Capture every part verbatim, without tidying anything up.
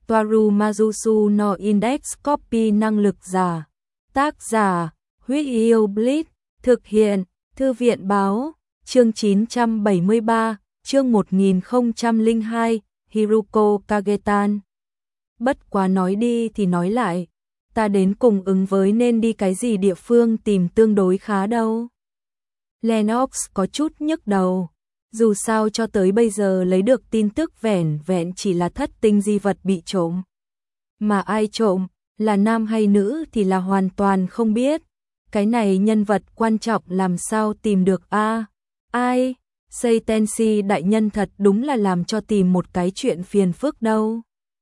Toaru Majusu no Index Copy năng lực giả. Tác giả, Huyết Yêu Blitz, thực hiện, Thư viện báo, chương chín trăm bảy mươi ba, chương một nghìn không trăm lẻ hai, Hiruko Kagetan. Bất quá nói đi thì nói lại, ta đến cùng ứng với nên đi cái gì địa phương tìm tương đối khá đâu. Lennox có chút nhức đầu, dù sao cho tới bây giờ lấy được tin tức vẻn vẹn chỉ là thất tinh di vật bị trộm. Mà ai trộm, là nam hay nữ thì là hoàn toàn không biết. Cái này nhân vật quan trọng làm sao tìm được a? À, ai? Seitenshi đại nhân thật đúng là làm cho tìm một cái chuyện phiền phức đâu.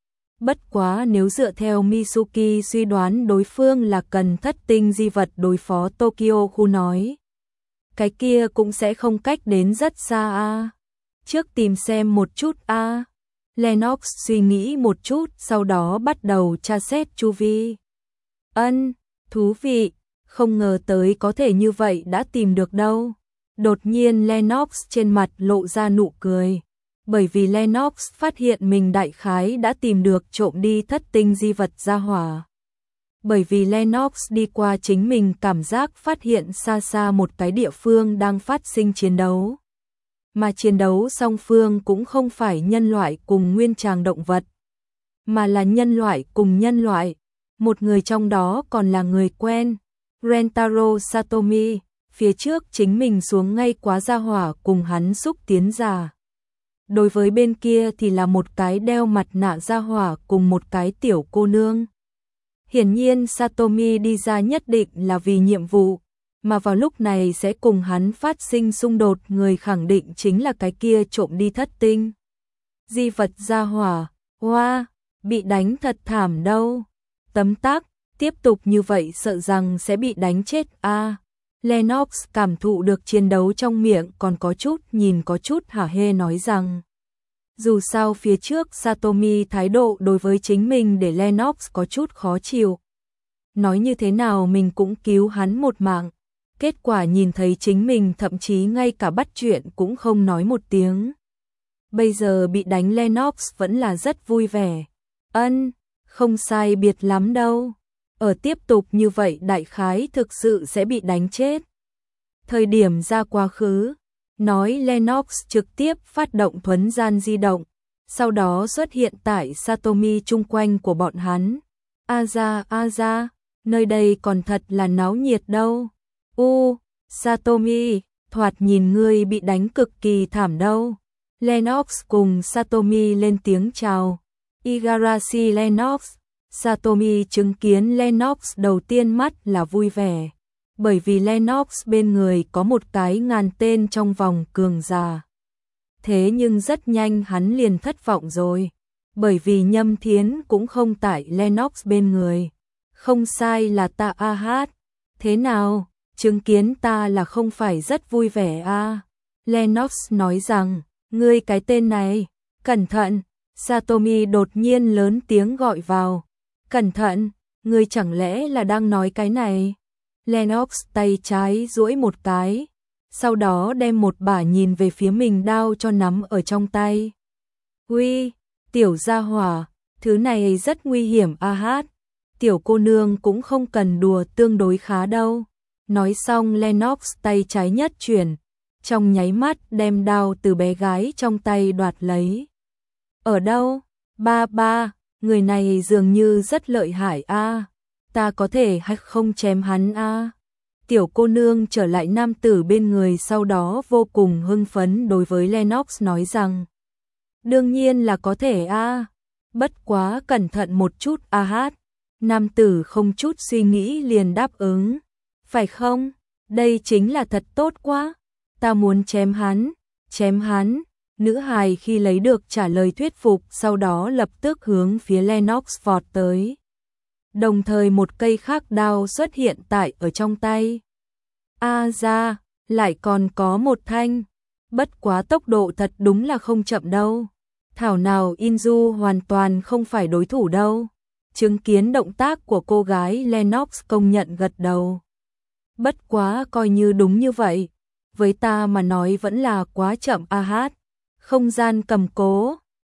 Bất quá nếu dựa theo Mitsuki suy đoán đối phương là cần thất tinh di vật đối phó Tokyo khu nói, cái kia cũng sẽ không cách đến rất xa a. À. Trước tìm xem một chút a. À. Lennox suy nghĩ một chút, sau đó bắt đầu tra xét chu vi. Ân, thú vị, không ngờ tới có thể như vậy đã tìm được đâu. Đột nhiên Lennox trên mặt lộ ra nụ cười, bởi vì Lennox phát hiện mình đại khái đã tìm được trộm đi thất tinh di vật ra hỏa. Bởi vì Lennox đi qua chính mình cảm giác phát hiện xa xa một cái địa phương đang phát sinh chiến đấu. Mà chiến đấu song phương cũng không phải nhân loại cùng nguyên tràng động vật, mà là nhân loại cùng nhân loại. Một người trong đó còn là người quen, Rentaro Satomi, phía trước chính mình xuống ngay quá gia hỏa cùng hắn xúc tiến giả. Đối với bên kia thì là một cái đeo mặt nạ gia hỏa cùng một cái tiểu cô nương. Hiển nhiên Satomi đi ra nhất định là vì nhiệm vụ, mà vào lúc này sẽ cùng hắn phát sinh xung đột người khẳng định chính là cái kia trộm đi thất tinh di vật gia hỏa. Hoa, wow, bị đánh thật thảm đâu. Tấm tắc, tiếp tục như vậy sợ rằng sẽ bị đánh chết a. À, Lennox cảm thụ được chiến đấu trong miệng còn có chút nhìn có chút hả hê nói rằng, dù sao phía trước Satomi thái độ đối với chính mình để Lennox có chút khó chịu. Nói như thế nào mình cũng cứu hắn một mạng, kết quả nhìn thấy chính mình thậm chí ngay cả bắt chuyện cũng không nói một tiếng. Bây giờ bị đánh Lennox vẫn là rất vui vẻ. Ân, không sai biệt lắm đâu. Ở tiếp tục như vậy đại khái thực sự sẽ bị đánh chết. Thời điểm ra quá khứ, nói Lennox trực tiếp phát động thuấn gian di động, sau đó xuất hiện tại Satomi chung quanh của bọn hắn. Aza, Aza, nơi đây còn thật là náo nhiệt đâu. U, Satomi, thoạt nhìn ngươi bị đánh cực kỳ thảm đâu. Lennox cùng Satomi lên tiếng chào. Igarashi Lennox. Satomi chứng kiến Lennox đầu tiên mắt là vui vẻ, bởi vì Lennox bên người có một cái ngàn tên trong vòng cường giả. Thế nhưng rất nhanh hắn liền thất vọng rồi, bởi vì Nhâm Thiến cũng không tại Lennox bên người. Không sai là ta a hát. Thế nào, chứng kiến ta là không phải rất vui vẻ a? À? Lennox nói rằng, ngươi cái tên này, cẩn thận. Satomi đột nhiên lớn tiếng gọi vào. Cẩn thận, ngươi chẳng lẽ là đang nói cái này? Lennox tay trái duỗi một cái, sau đó đem một bả nhìn về phía mình đao cho nắm ở trong tay. Uy, tiểu gia hỏa, thứ này rất nguy hiểm a hát. Tiểu cô nương cũng không cần đùa tương đối khá đâu. Nói xong Lennox tay trái nhất chuyển, trong nháy mắt đem đao từ bé gái trong tay đoạt lấy. Ở đâu? Ba ba. Người này dường như rất lợi hại a, à. Ta có thể hay không chém hắn a? À. Tiểu cô nương trở lại nam tử bên người sau đó vô cùng hưng phấn đối với Lennox nói rằng, đương nhiên là có thể a, à. Bất quá cẩn thận một chút a hát. Nam tử không chút suy nghĩ liền đáp ứng, phải không? Đây chính là thật tốt quá. Ta muốn chém hắn, chém hắn. Nữ hài khi lấy được trả lời thuyết phục sau đó lập tức hướng phía Lennox vọt tới. Đồng thời một cây khác đao xuất hiện tại ở trong tay. A ra, lại còn có một thanh. Bất quá tốc độ thật đúng là không chậm đâu. Thảo nào Inju hoàn toàn không phải đối thủ đâu. Chứng kiến động tác của cô gái Lennox công nhận gật đầu. Bất quá coi như đúng như vậy. Với ta mà nói vẫn là quá chậm a hát. Không gian cầm cố,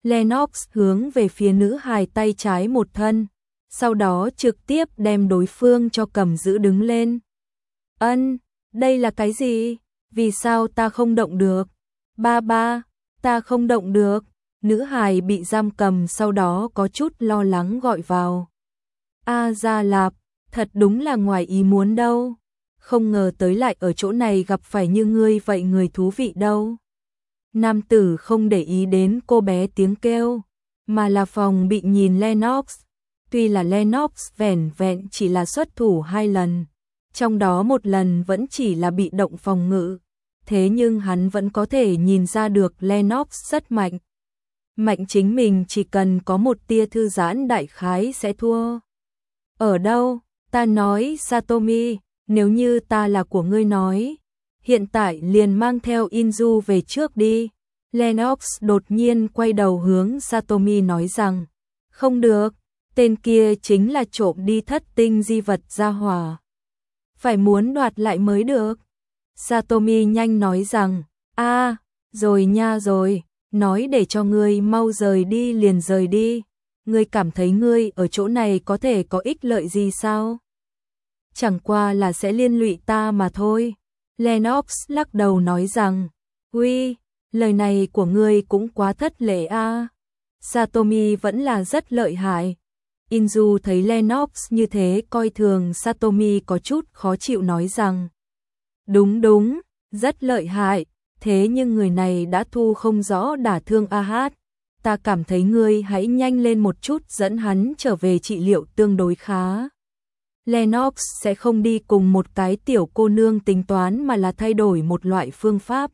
Lennox hướng về phía nữ hài tay trái một thân, sau đó trực tiếp đem đối phương cho cầm giữ đứng lên. Ân, đây là cái gì? Vì sao ta không động được? Ba ba, ta không động được. Nữ hài bị giam cầm sau đó có chút lo lắng gọi vào. A Gia Lạp, thật đúng là ngoài ý muốn đâu. Không ngờ tới lại ở chỗ này gặp phải như ngươi vậy người thú vị đâu. Nam tử không để ý đến cô bé tiếng kêu, mà là phòng bị nhìn Lennox. Tuy là Lennox vẻn vẹn chỉ là xuất thủ hai lần, trong đó một lần vẫn chỉ là bị động phòng ngự, thế nhưng hắn vẫn có thể nhìn ra được Lennox rất mạnh. Mạnh chính mình chỉ cần có một tia thư giãn đại khái sẽ thua. Ở đâu? Ta nói Satomi, nếu như ta là của ngươi nói, hiện tại liền mang theo Inju về trước đi. Lennox đột nhiên quay đầu hướng Satomi nói rằng, không được, tên kia chính là trộm đi thất tinh di vật gia hỏa. Phải muốn đoạt lại mới được. Satomi nhanh nói rằng, a, rồi nha rồi, nói để cho ngươi mau rời đi liền rời đi. Ngươi cảm thấy ngươi ở chỗ này có thể có ích lợi gì sao? Chẳng qua là sẽ liên lụy ta mà thôi. Lennox lắc đầu nói rằng, uy, lời này của ngươi cũng quá thất lễ a. Satomi vẫn là rất lợi hại. Inju thấy Lennox như thế coi thường Satomi có chút khó chịu nói rằng, đúng đúng, rất lợi hại, thế nhưng người này đã thu không rõ đả thương a hát. Ta cảm thấy ngươi hãy nhanh lên một chút dẫn hắn trở về trị liệu tương đối khá. Lennox sẽ không đi cùng một cái tiểu cô nương tính toán mà là thay đổi một loại phương pháp.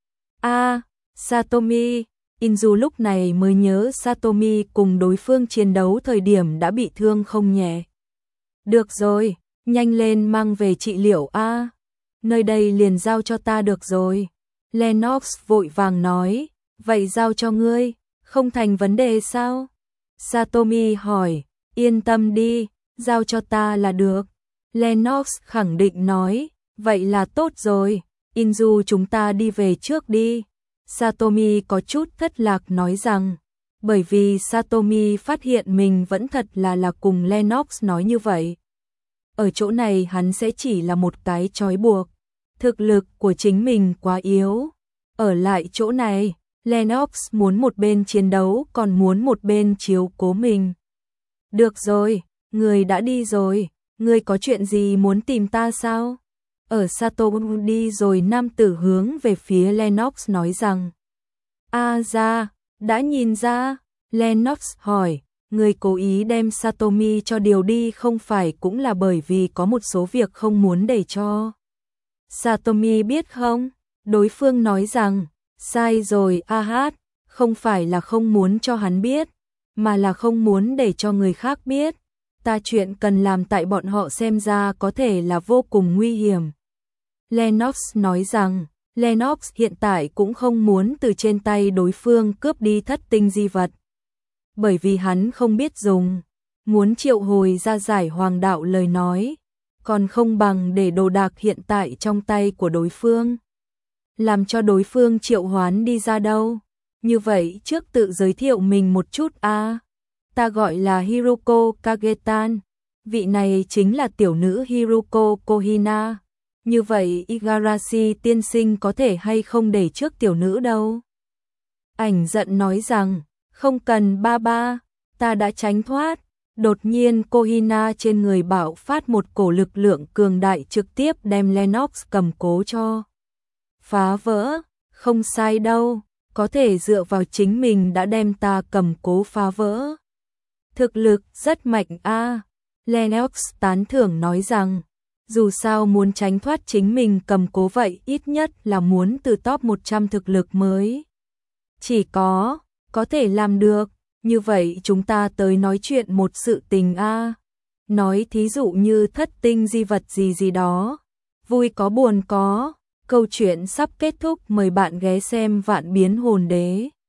A, Satomi, Inju lúc này mới nhớ Satomi cùng đối phương chiến đấu thời điểm đã bị thương không nhẹ. Được rồi, nhanh lên mang về trị liệu a. Nơi đây liền giao cho ta được rồi. Lennox vội vàng nói, vậy giao cho ngươi, không thành vấn đề sao? Satomi hỏi, yên tâm đi, giao cho ta là được. Lennox khẳng định nói, vậy là tốt rồi, Inju chúng ta đi về trước đi. Satomi có chút thất lạc nói rằng, bởi vì Satomi phát hiện mình vẫn thật là là cùng Lennox nói như vậy. Ở chỗ này hắn sẽ chỉ là một cái trói buộc, thực lực của chính mình quá yếu. Ở lại chỗ này, Lennox muốn một bên chiến đấu còn muốn một bên chiếu cố mình. Được rồi, người đã đi rồi, người có chuyện gì muốn tìm ta sao? Ở Satomi đi rồi nam tử hướng về phía Lennox nói rằng, a ra, đã nhìn ra, Lennox hỏi, người cố ý đem Satomi cho điều đi không phải cũng là bởi vì có một số việc không muốn để cho Satomi biết không? Đối phương nói rằng, sai rồi a hát, không phải là không muốn cho hắn biết, mà là không muốn để cho người khác biết. Ta chuyện cần làm tại bọn họ xem ra có thể là vô cùng nguy hiểm. Lennox nói rằng, Lennox hiện tại cũng không muốn từ trên tay đối phương cướp đi thất tinh di vật. Bởi vì hắn không biết dùng, muốn triệu hồi ra giải hoàng đạo lời nói, còn không bằng để đồ đạc hiện tại trong tay của đối phương. Làm cho đối phương triệu hoán đi ra đâu. Như vậy trước tự giới thiệu mình một chút a. À, ta gọi là Hiruko Kagetan, vị này chính là tiểu nữ Hiruko Kohina. Như vậy Igarashi tiên sinh có thể hay không để trước tiểu nữ đâu. Ảnh giận nói rằng, không cần ba ba, ta đã tránh thoát. Đột nhiên Kohina trên người bạo phát một cổ lực lượng cường đại trực tiếp đem Lennox cầm cố cho. Phá vỡ, không sai đâu, có thể dựa vào chính mình đã đem ta cầm cố phá vỡ. Thực lực rất mạnh a. À. Lennox tán thưởng nói rằng, dù sao muốn tránh thoát chính mình cầm cố vậy ít nhất là muốn từ top một trăm thực lực mới. Chỉ có, có thể làm được, như vậy chúng ta tới nói chuyện một sự tình a. À. Nói thí dụ như thất tinh di vật gì gì đó, vui có buồn có, câu chuyện sắp kết thúc mời bạn ghé xem Vạn Biến Hồn Đế.